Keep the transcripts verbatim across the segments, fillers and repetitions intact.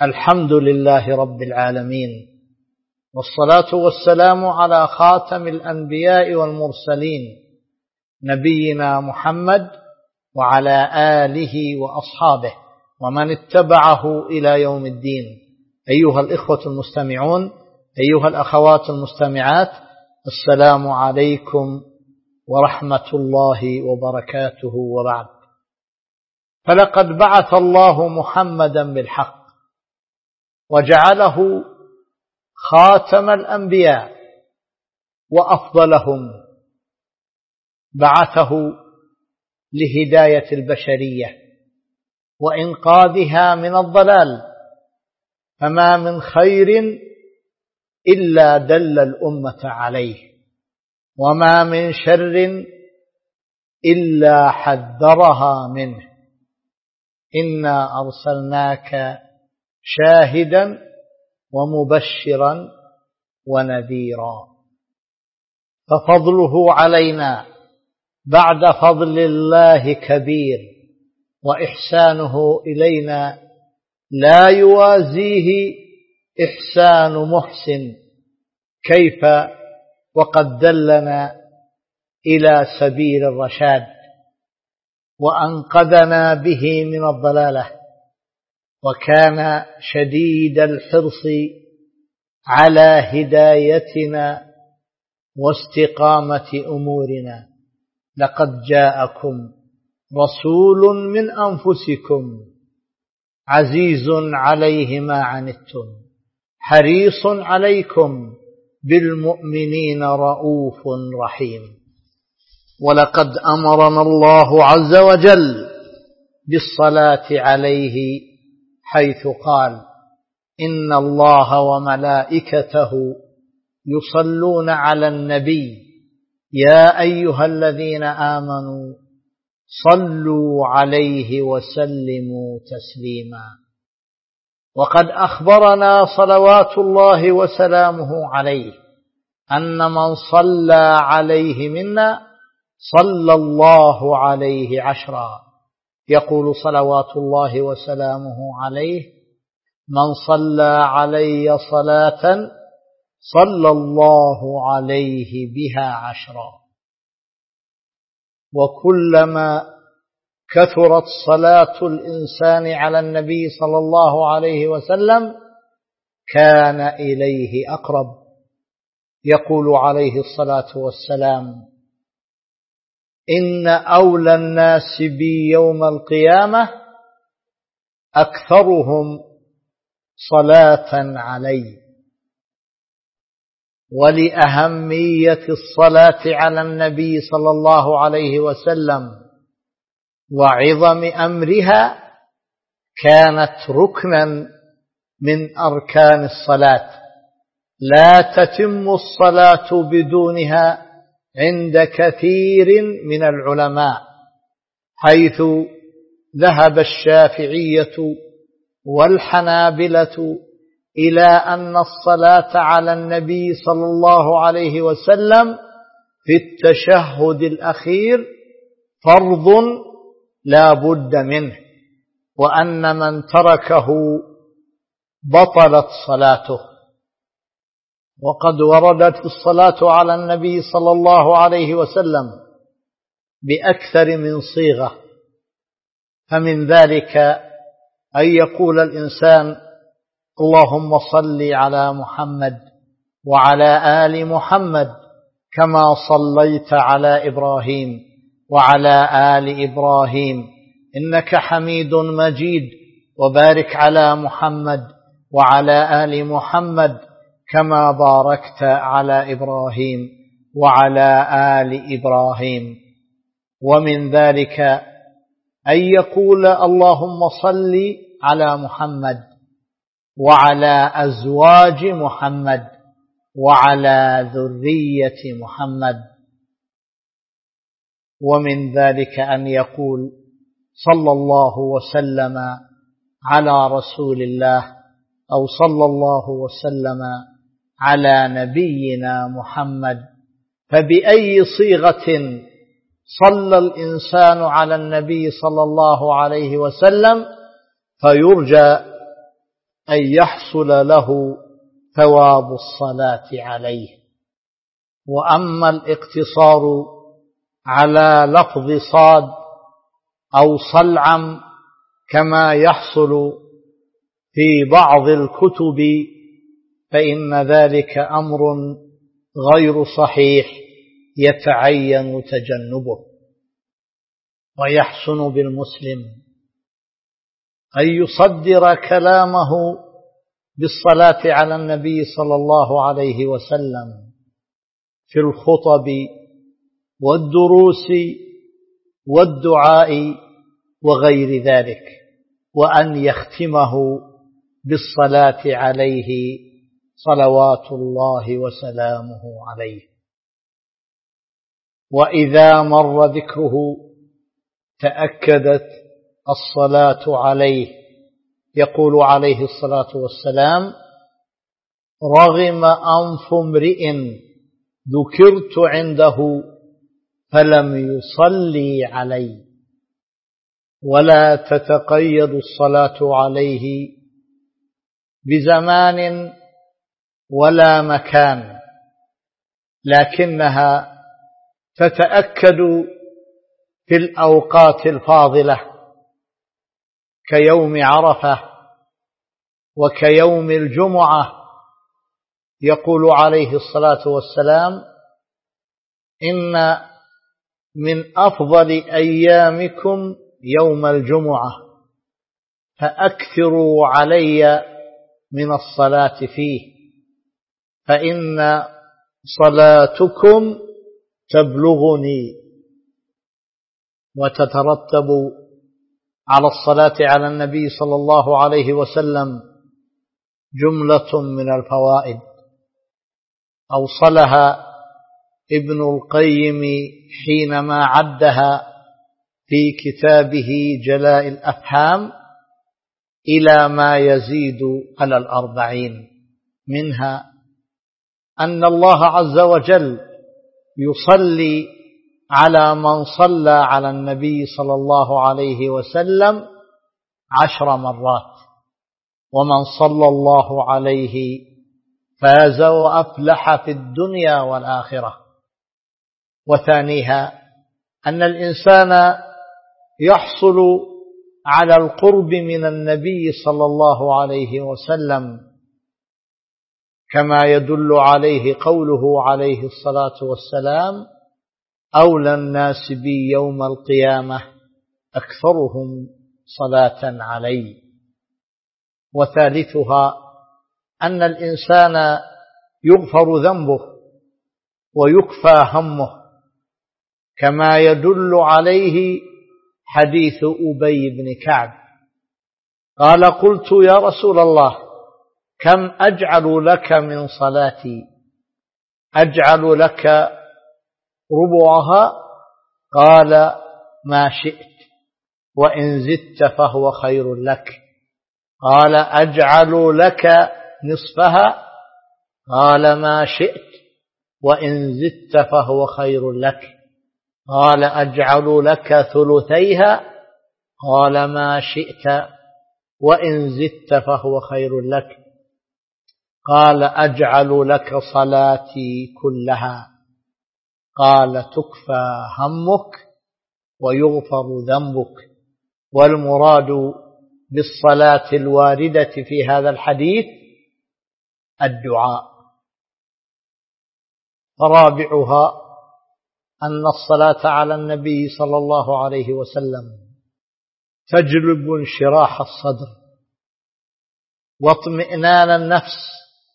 الحمد لله رب العالمين، والصلاة والسلام على خاتم الأنبياء والمرسلين نبينا محمد وعلى آله وأصحابه ومن اتبعه إلى يوم الدين. أيها الإخوة المستمعون، أيها الأخوات المستمعات، السلام عليكم ورحمة الله وبركاته. وبعد، فلقد بعث الله محمدا بالحق وجعله خاتم الأنبياء وأفضلهم، بعثه لهداية البشرية وإنقاذها من الضلال، فما من خير إلا دل الأمة عليه، وما من شر إلا حذرها منه. إنا أرسلناك شاهدا ومبشرا ونذيرا، ففضله علينا بعد فضل الله كبير، وإحسانه إلينا لا يوازيه إحسان محسن. كيف وقد دلنا إلى سبيل الرشاد وأنقذنا به من الضلالة، وكان شديد الحرص على هدايتنا واستقامة أمورنا. لقد جاءكم رسول من أنفسكم عزيز عليه ما عنتم حريص عليكم بالمؤمنين رؤوف رحيم. ولقد أمرنا الله عز وجل بالصلاة عليه، حيث قال: إن الله وملائكته يصلون على النبي يا أيها الذين آمنوا صلوا عليه وسلموا تسليما. وقد أخبرنا صلوات الله وسلامه عليه أن من صلى عليه منا صلى الله عليه عشرا. يقول صلوات الله وسلامه عليه: من صلى علي صلاة صلى الله عليه بها عشرا. وكلما كثرت صلاة الإنسان على النبي صلى الله عليه وسلم كان إليه أقرب. يقول عليه الصلاة والسلام: إن أولى الناس بي يوم القيامة أكثرهم صلاة علي. ولأهمية الصلاة على النبي صلى الله عليه وسلم وعظم أمرها كانت ركنا من أركان الصلاة، لا تتم الصلاة بدونها عند كثير من العلماء، حيث ذهب الشافعية والحنابلة إلى أن الصلاة على النبي صلى الله عليه وسلم في التشهد الأخير فرض لا بد منه، وأن من تركه بطلت صلاته. وقد وردت الصلاة على النبي صلى الله عليه وسلم بأكثر من صيغة، فمن ذلك أن يقول الإنسان: اللهم صل على محمد وعلى آل محمد كما صليت على إبراهيم وعلى آل إبراهيم إنك حميد مجيد، وبارك على محمد وعلى آل محمد كما باركت على إبراهيم وعلى آل إبراهيم. ومن ذلك أن يقول: اللهم صل على محمد وعلى أزواج محمد وعلى ذرية محمد. ومن ذلك أن يقول: صلى الله وسلم على رسول الله، أو صلى الله وسلم على نبينا محمد. فبأي صيغة صلى الإنسان على النبي صلى الله عليه وسلم فيرجى أن يحصل له ثواب الصلاة عليه. وأما الاقتصار على لفظ صاد أو صلعم كما يحصل في بعض الكتب فإن ذلك أمر غير صحيح يتعين تجنبه. ويحسن بالمسلم أن يصدر كلامه بالصلاة على النبي صلى الله عليه وسلم في الخطب والدروس والدعاء وغير ذلك، وأن يختمه بالصلاة عليه صلوات الله وسلامه عليه. وإذا مر ذكره تأكدت الصلاة عليه. يقول عليه الصلاة والسلام: رغم أنف امرئ ذكرت عنده فلم يصلي علي. ولا تتقيد الصلاة عليه بزمان ولا مكان، لكنها تتأكد في الأوقات الفاضلة كيوم عرفة وكيوم الجمعة. يقول عليه الصلاة والسلام: إن من أفضل أيامكم يوم الجمعة فأكثروا علي من الصلاة فيه، فإن صلاتكم تبلغني. وتترتب على الصلاة على النبي صلى الله عليه وسلم جملة من الفوائد أوصلها ابن القيم حينما عدها في كتابه جلاء الأفهام إلى ما يزيد على الأربعين. منها أن الله عز وجل يصلي على من صلى على النبي صلى الله عليه وسلم عشر مرات، ومن صلى الله عليه فاز وأفلح في الدنيا والآخرة. وثانيها أن الإنسان يحصل على القرب من النبي صلى الله عليه وسلم كما يدل عليه قوله عليه الصلاة والسلام: أولى الناس بي يوم القيامة أكثرهم صلاة علي. وثالثها أن الإنسان يغفر ذنبه ويكفى همه كما يدل عليه حديث أبي بن كعب قال: قلت يا رسول الله كم أجعل لك من صلاتي؟ أجعل لك ربعها؟ قال: ما شئت، وإن زدت فهو خير لك. قال: أجعل لك نصفها؟ قال: ما شئت، وإن زدت فهو خير لك. قال: أجعل لك ثلثيها؟ قال: ما شئت، وإن زدت فهو خير لك. قال: أجعل لك صلاتي كلها؟ قال: تكفى همك ويغفر ذنبك. والمراد بالصلاة الواردة في هذا الحديث الدعاء. رابعها أن الصلاة على النبي صلى الله عليه وسلم تجلب انشراح الصدر واطمئنان النفس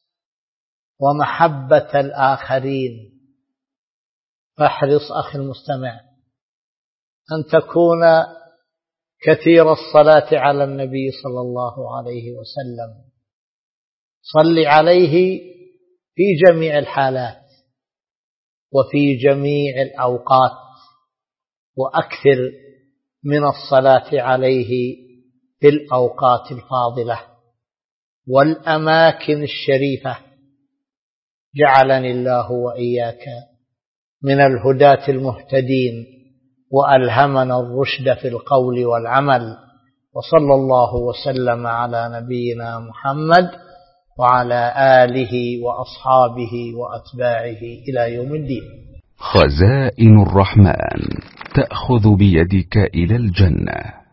ومحبة الآخرين. فاحرص أخي المستمع أن تكون كثير الصلاة على النبي صلى الله عليه وسلم. صل عليه في جميع الحالات وفي جميع الأوقات، وأكثر من الصلاة عليه في الأوقات الفاضلة والأماكن الشريفة. جعلني الله وإياك من الهداة المهتدين، وألهمنا الرشد في القول والعمل، وصلى الله وسلم على نبينا محمد وعلى آله وأصحابه وأتباعه إلى يوم الدين. خزائن الرحمن تأخذ بيدك إلى الجنة.